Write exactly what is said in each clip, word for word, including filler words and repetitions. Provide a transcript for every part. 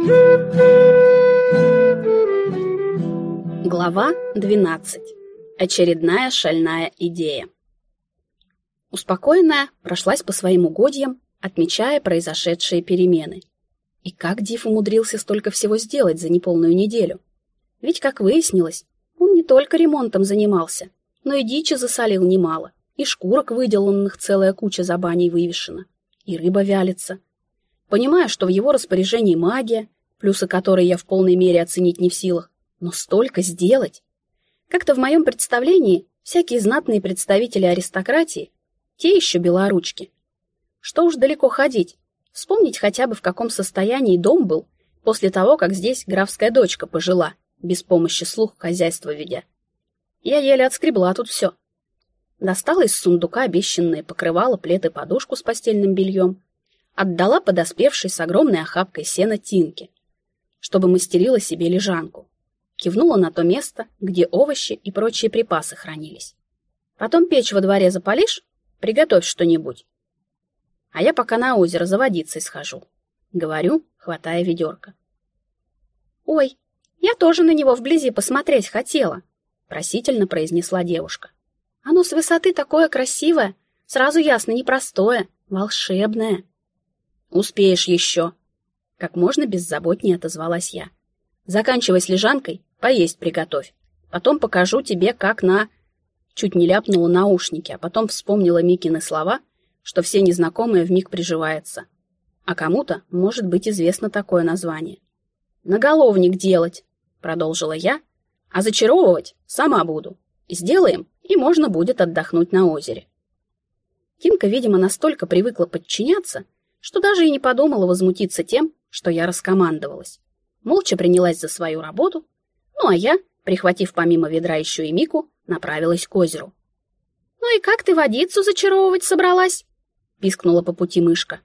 Глава двенадцать. Очередная шальная идея. Успокоенная, прошлась по своим угодьям, отмечая произошедшие перемены. И как Див умудрился столько всего сделать за неполную неделю? Ведь, как выяснилось, он не только ремонтом занимался, но и дичи засолил немало, и шкурок выделанных целая куча за баней вывешена, и рыба вялится. Понимая, что в его распоряжении магия, плюсы которой я в полной мере оценить не в силах, но столько сделать! Как-то в моем представлении всякие знатные представители аристократии — те еще белоручки. Что уж далеко ходить, вспомнить хотя бы в каком состоянии дом был после того, как здесь графская дочка пожила, без помощи слуг хозяйство ведя. Я еле отскребла тут все. Достала из сундука обещанное покрывало, плед и подушку с постельным бельем, отдала подоспевшей с огромной охапкой сена Тинке, чтобы мастерила себе лежанку. Кивнула на то место, где овощи и прочие припасы хранились. Потом печь во дворе запалишь, приготовь что-нибудь. А я пока на озеро за водицей схожу, говорю, хватая ведерко. Ой, я тоже на него вблизи посмотреть хотела, просительно произнесла девушка. Оно с высоты такое красивое, сразу ясно непростое, волшебное. Успеешь еще, как можно беззаботнее отозвалась я. Заканчивай с лежанкой, поесть приготовь. Потом покажу тебе, как на... Чуть не ляпнула наушники, а потом вспомнила Микины слова, что все незнакомые вмиг приживается. А кому-то может быть известно такое название. Наголовник делать, продолжила я, а зачаровывать сама буду. Сделаем, и можно будет отдохнуть на озере. Тинка, видимо, настолько привыкла подчиняться, что даже и не подумала возмутиться тем, что я раскомандовалась. Молча принялась за свою работу, ну а я, прихватив помимо ведра еще и Мику, направилась к озеру. «Ну и как ты водицу зачаровывать собралась?» — пискнула по пути мышка.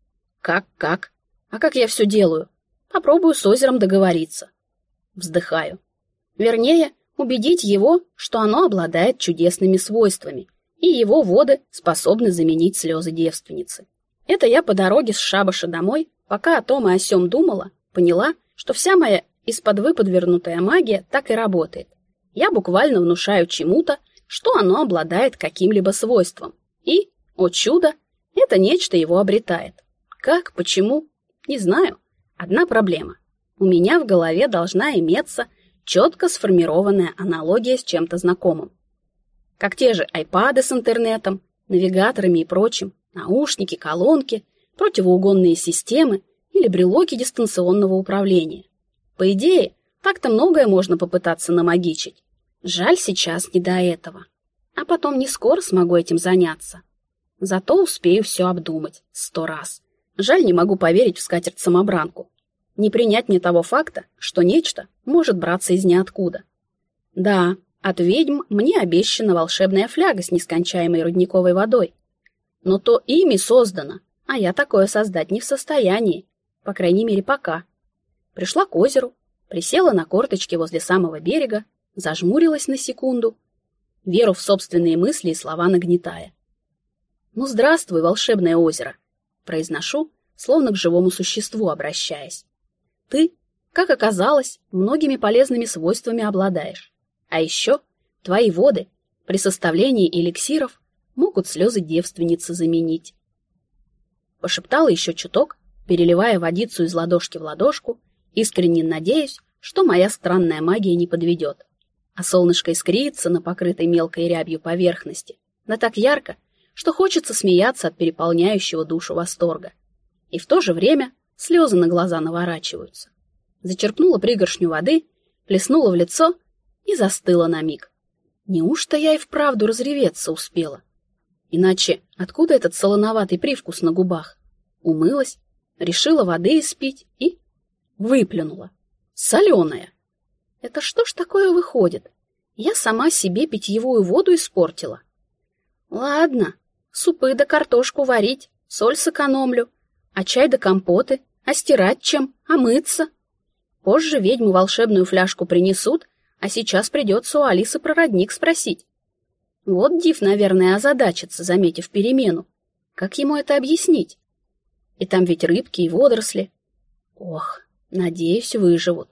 «Как-как? А как я все делаю? Попробую с озером договориться». Вздыхаю. Вернее, убедить его, что оно обладает чудесными свойствами, и его воды способны заменить слезы девственницы. Это я по дороге с шабаша домой, пока о том и о сём думала, поняла, что вся моя из-под выподвернутая магия так и работает. Я буквально внушаю чему-то, что оно обладает каким-либо свойством. И, о чудо, это нечто его обретает. Как, почему? Не знаю. Одна проблема. У меня в голове должна иметься четко сформированная аналогия с чем-то знакомым. Как те же айпады с интернетом, навигаторами и прочим, наушники, колонки, противоугонные системы или брелоки дистанционного управления. По идее, так-то многое можно попытаться намагичить. Жаль, сейчас не до этого. А потом не скоро смогу этим заняться. Зато успею все обдумать сто раз. Жаль, не могу поверить в скатерть-самобранку. Не принять мне того факта, что нечто может браться из ниоткуда. Да, от ведьм мне обещана волшебная фляга с нескончаемой рудниковой водой. Но то ими создано, а я такое создать не в состоянии. По крайней мере, пока. Пришла к озеру, присела на корточки возле самого берега, зажмурилась на секунду, веру в собственные мысли и слова нагнетая. «Ну, здравствуй, волшебное озеро!» произношу, словно к живому существу обращаясь. «Ты, как оказалось, многими полезными свойствами обладаешь. А еще твои воды при составлении эликсиров могут слезы девственницы заменить». Пошептала еще чуток, переливая водицу из ладошки в ладошку, искренне надеюсь, что моя странная магия не подведет. А солнышко искрится на покрытой мелкой рябью поверхности, да так ярко, что хочется смеяться от переполняющего душу восторга. И в то же время слезы на глаза наворачиваются. Зачерпнула пригоршню воды, плеснула в лицо и застыла на миг. Неужто я и вправду разреветься успела? Иначе откуда этот солоноватый привкус на губах? Умылась, решила воды испить и выплюнула. Соленая. Это что ж такое выходит? Я сама себе питьевую воду испортила. Ладно, супы да картошку варить, соль сэкономлю, а чай да компоты, а стирать чем, а мыться. Позже ведьмы волшебную фляжку принесут, а сейчас придется у Алисы про родник спросить. Вот Див, наверное, озадачится, заметив перемену. Как ему это объяснить? И там ведь рыбки и водоросли. Ох, Надеюсь, выживут.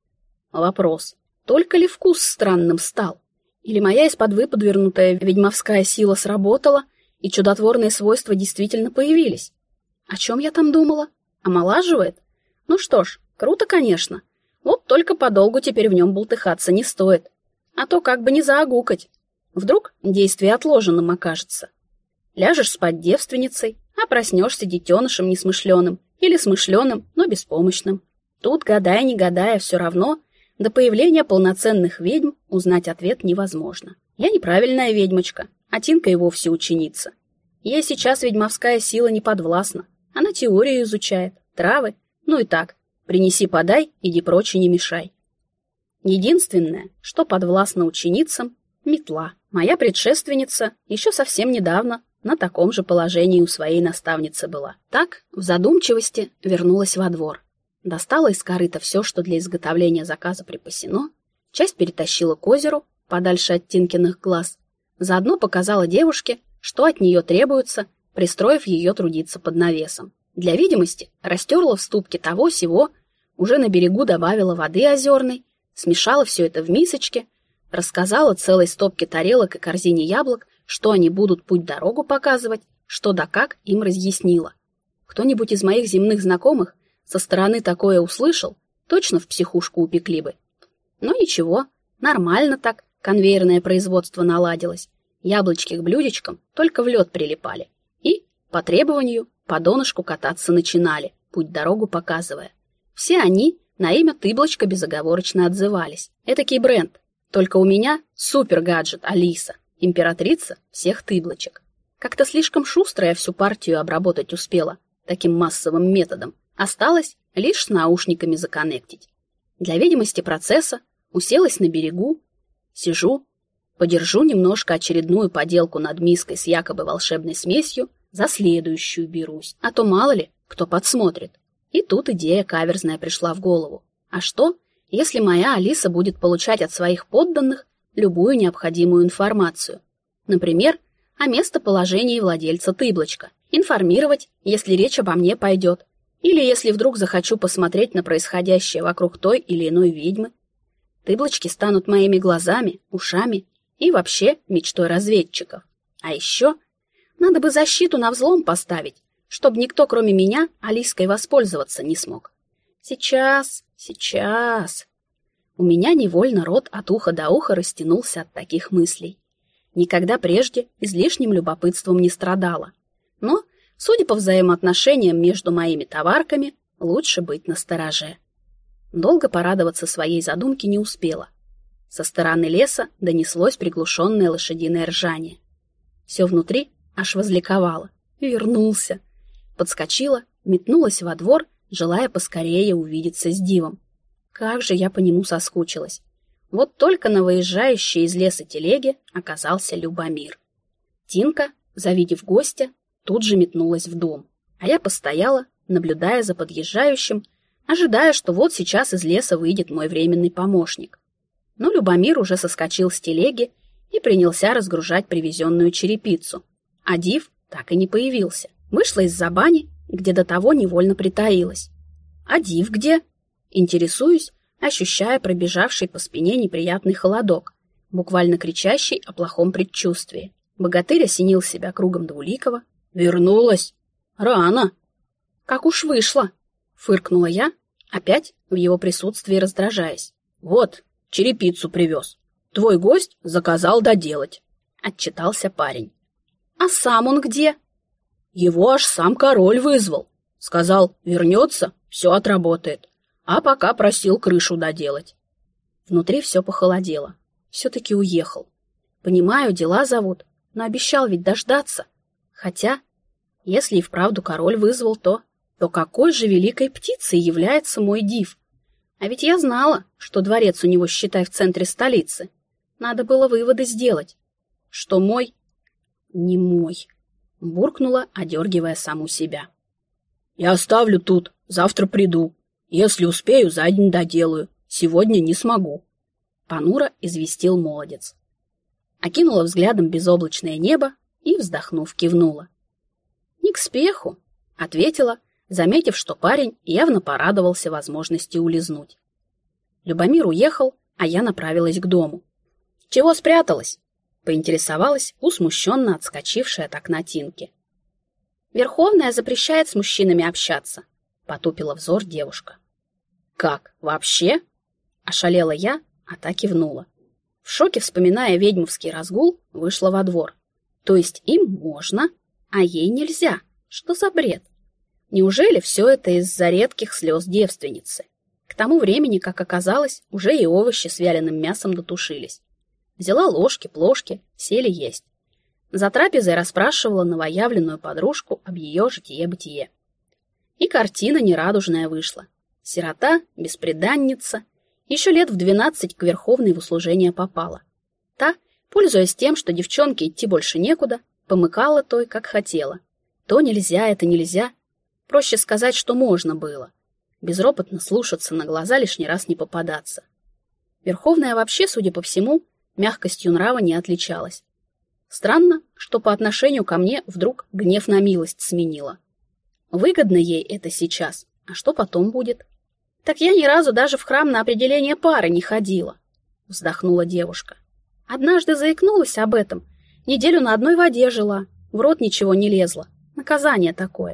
Вопрос, только ли вкус странным стал? Или моя из-под выподвернутая ведьмовская сила сработала, и чудотворные свойства действительно появились? О чем я там думала? Омолаживает? Ну что ж, круто, конечно. Вот только подолгу теперь в нем бултыхаться не стоит. А то как бы не заагукать. Вдруг действие отложенным окажется. Ляжешь спать девственницей, а проснешься детенышем несмышленым или смышленым, но беспомощным. Тут, гадая не гадая, все равно до появления полноценных ведьм узнать ответ невозможно. Я неправильная ведьмочка, а Тинка и вовсе ученица. Ей сейчас ведьмовская сила не подвластна. Она теорию изучает, травы, ну и так, принеси-подай, иди прочь и не мешай. Единственное, что подвластно ученицам — метла. Моя предшественница еще совсем недавно на таком же положении у своей наставницы была. Так, в задумчивости, вернулась во двор. Достала из корыта все, что для изготовления заказа припасено, часть перетащила к озеру, подальше от Тинкиных глаз, заодно показала девушке, что от нее требуется, пристроив ее трудиться под навесом. Для видимости растерла в ступке того-сего, уже на берегу добавила воды озерной, смешала все это в мисочке, рассказала целой стопке тарелок и корзине яблок, что они будут путь-дорогу показывать, что да как им разъяснила. Кто-нибудь из моих земных знакомых со стороны такое услышал, точно в психушку упекли бы. Но ничего, нормально так конвейерное производство наладилось. Яблочки к блюдечкам только в лед прилипали. И, по требованию, по донышку кататься начинали, путь-дорогу показывая. Все они на имя Тыблочка безоговорочно отзывались. Этакий бренд. Только у меня супер-гаджет Алиса, императрица всех Тыблочек. Как-то слишком шустро я всю партию обработать успела таким массовым методом. Осталось лишь с наушниками законнектить. Для видимости процесса уселась на берегу, сижу, подержу немножко очередную поделку над миской с якобы волшебной смесью, за следующую берусь, а то мало ли, кто подсмотрит. И тут идея каверзная пришла в голову. А что, если моя Алиса будет получать от своих подданных любую необходимую информацию? Например, о местоположении владельца Тыблочка. Информировать, если речь обо мне пойдет. Или если вдруг захочу посмотреть на происходящее вокруг той или иной ведьмы. Тыблочки станут моими глазами, ушами и вообще мечтой разведчиков. А еще надо бы защиту на взлом поставить, чтобы никто, кроме меня, Алиской воспользоваться не смог. Сейчас, сейчас. У меня невольно рот от уха до уха растянулся от таких мыслей. Никогда прежде излишним любопытством не страдала. Но, судя по взаимоотношениям между моими товарками, лучше быть настороже. Долго порадоваться своей задумке не успела. Со стороны леса донеслось приглушенное лошадиное ржание. Все внутри аж возликовало. Вернулся. Подскочила, метнулась во двор, желая поскорее увидеться с Дивом. Как же я по нему соскучилась. Вот только на выезжающей из леса телеге оказался Любомир. Тинка, завидев гостя, тут же метнулась в дом, а я постояла, наблюдая за подъезжающим, ожидая, что вот сейчас из леса выйдет мой временный помощник. Но Любомир уже соскочил с телеги и принялся разгружать привезенную черепицу, а Див так и не появился. Вышла из-за бани, где до того невольно притаилась. А Див где? Интересуюсь, ощущая пробежавший по спине неприятный холодок, буквально кричащий о плохом предчувствии. Богатырь осенил себя кругом двуликого. «Вернулась! Рано!» «Как уж вышло!» — фыркнула я, опять в его присутствии раздражаясь. «Вот, черепицу привез. Твой гость заказал доделать», — отчитался парень. «А сам он где?» «Его аж сам король вызвал. Сказал, вернется, все отработает. А пока просил крышу доделать». Внутри все похолодело. Все-таки уехал. Понимаю, дела зовут, но обещал ведь дождаться. Хотя, если и вправду король вызвал, то... То какой же великой птицей является мой Див? А ведь я знала, что дворец у него, считай, в центре столицы. Надо было выводы сделать. Что мой? Не мой. Буркнула, одергивая саму себя. «Я оставлю тут, завтра приду. Если успею, за день доделаю. Сегодня не смогу», — понуро известил молодец. Окинула взглядом безоблачное небо и, вздохнув, кивнула. «Не к спеху», — ответила, заметив, что парень явно порадовался возможности улизнуть. Любомир уехал, а я направилась к дому. «Чего спряталась?» — поинтересовалась у смущенно отскочившей от окна Тинки. «Верховная запрещает с мужчинами общаться», — потупила взор девушка. «Как, вообще?» — ошалела я, а та кивнула. В шоке, вспоминая ведьмовский разгул, вышла во двор. То есть им можно, а ей нельзя. Что за бред? Неужели все это из-за редких слез девственницы? К тому времени, как оказалось, уже и овощи с вяленым мясом дотушились. Взяла ложки, плошки, сели есть. За трапезой расспрашивала новоявленную подружку об ее житие-бытие. И картина нерадужная вышла. Сирота, бесприданница, еще лет в двенадцать к Верховной в услужение попала. Та, пользуясь тем, что девчонке идти больше некуда, помыкала той, как хотела. То нельзя, это нельзя. Проще сказать, что можно было. Безропотно слушаться, на глаза лишний раз не попадаться. Верховная вообще, судя по всему, мягкостью нрава не отличалась. Странно, что по отношению ко мне вдруг гнев на милость сменила. Выгодно ей это сейчас, а что потом будет? Так я ни разу даже в храм на определение пары не ходила, вздохнула девушка. Однажды заикнулась об этом, неделю на одной воде жила, в рот ничего не лезло. Наказание такое.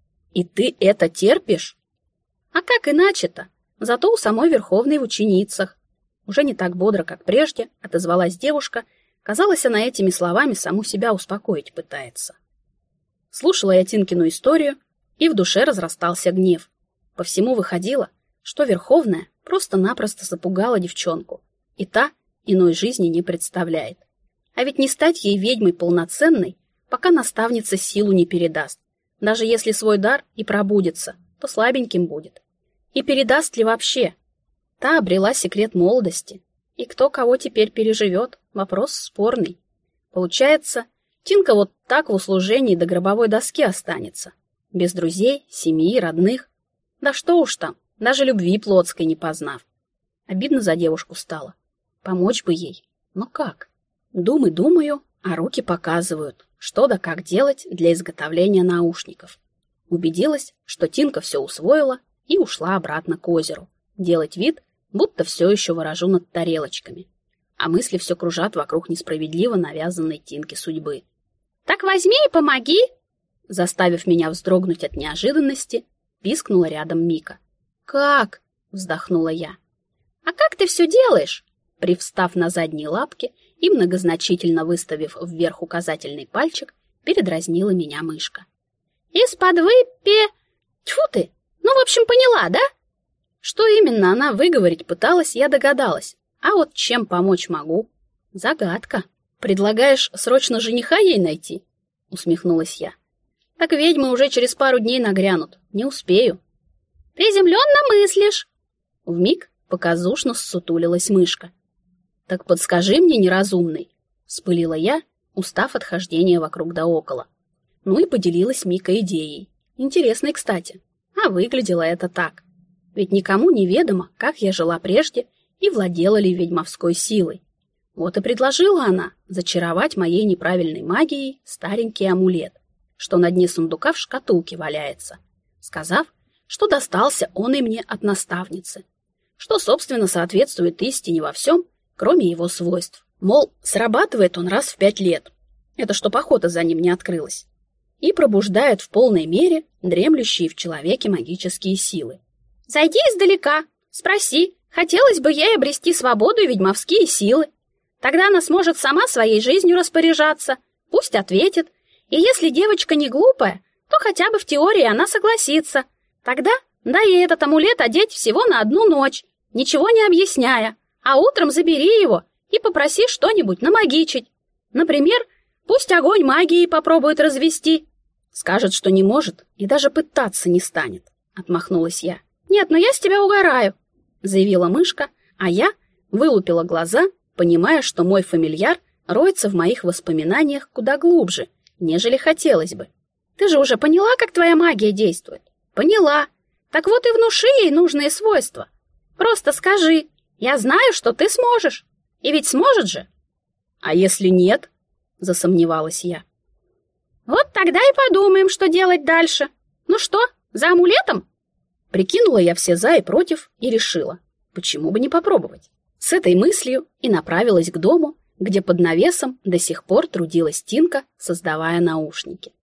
И ты это терпишь? А как иначе-то? Зато у самой Верховной в ученицах. Уже не так бодро, как прежде, отозвалась девушка. Казалось, она этими словами саму себя успокоить пытается. Слушала я Тинкину историю, и в душе разрастался гнев. По всему выходило, что Верховная просто-напросто запугала девчонку, и та иной жизни не представляет. А ведь не стать ей ведьмой полноценной, пока наставница силу не передаст. Даже если свой дар и пробудется, то слабеньким будет. И передаст ли вообще? Та обрела секрет молодости. И кто кого теперь переживет, вопрос спорный. Получается, Тинка вот так в услужении до гробовой доски останется. Без друзей, семьи, родных. Да что уж там, даже любви плотской не познав. Обидно за девушку стало. Помочь бы ей. Но как? Думаю, думаю, а руки показывают, что да как делать для изготовления наушников. Убедилась, что Тинка все усвоила и ушла обратно к озеру. Делать вид, будто все еще ворожу над тарелочками. А мысли все кружат вокруг несправедливо навязанной Тинке судьбы. «Так возьми и помоги!» Заставив меня вздрогнуть от неожиданности, пискнула рядом Мика. «Как?» — вздохнула я. «А как ты все делаешь?» Привстав на задние лапки и многозначительно выставив вверх указательный пальчик, передразнила меня мышка. «Из-под выпе... Тьфу ты! Ну, в общем, поняла, да?» Что именно она выговорить пыталась, я догадалась. А вот чем помочь могу? Загадка. «Предлагаешь срочно жениха ей найти?» — усмехнулась я. «Так ведьмы уже через пару дней нагрянут. Не успею». «Приземленно мыслишь!» Вмиг показушно ссутулилась мышка. «Так подскажи мне, неразумный!» — вспылила я, устав от хождения вокруг да около. Ну и поделилась Мика идеей. Интересной, кстати. А выглядело это так. Ведь никому не ведомо, как я жила прежде и владела ли ведьмовской силой. Вот и предложила она зачаровать моей неправильной магией старенький амулет, что на дне сундука в шкатулке валяется, сказав, что достался он и мне от наставницы, что, собственно, соответствует истине во всем, кроме его свойств. Мол, срабатывает он раз в пять лет. Это чтоб охота за ним не открылась. И пробуждает в полной мере дремлющие в человеке магические силы. «Зайди издалека, спроси, хотелось бы ей обрести свободу и ведьмовские силы. Тогда она сможет сама своей жизнью распоряжаться, пусть ответит. И если девочка не глупая, то хотя бы в теории она согласится. Тогда дай ей этот амулет одеть всего на одну ночь, ничего не объясняя, а утром забери его и попроси что-нибудь намагичить. Например, пусть огонь магией попробует развести». «Скажет, что не может и даже пытаться не станет», — отмахнулась я. «Нет, но я с тебя угораю», — заявила мышка, а я вылупила глаза, понимая, что мой фамильяр роется в моих воспоминаниях куда глубже, нежели хотелось бы. «Ты же уже поняла, как твоя магия действует?» «Поняла. Так вот и внуши ей нужные свойства. Просто скажи, я знаю, что ты сможешь. И ведь сможет же». «А если нет?» — засомневалась я. «Вот тогда и подумаем, что делать дальше. Ну что, За амулетом? Прикинула я все за и против и решила, почему бы не попробовать. С этой мыслью и направилась к дому, где под навесом до сих пор трудилась Тинка, создавая наушники.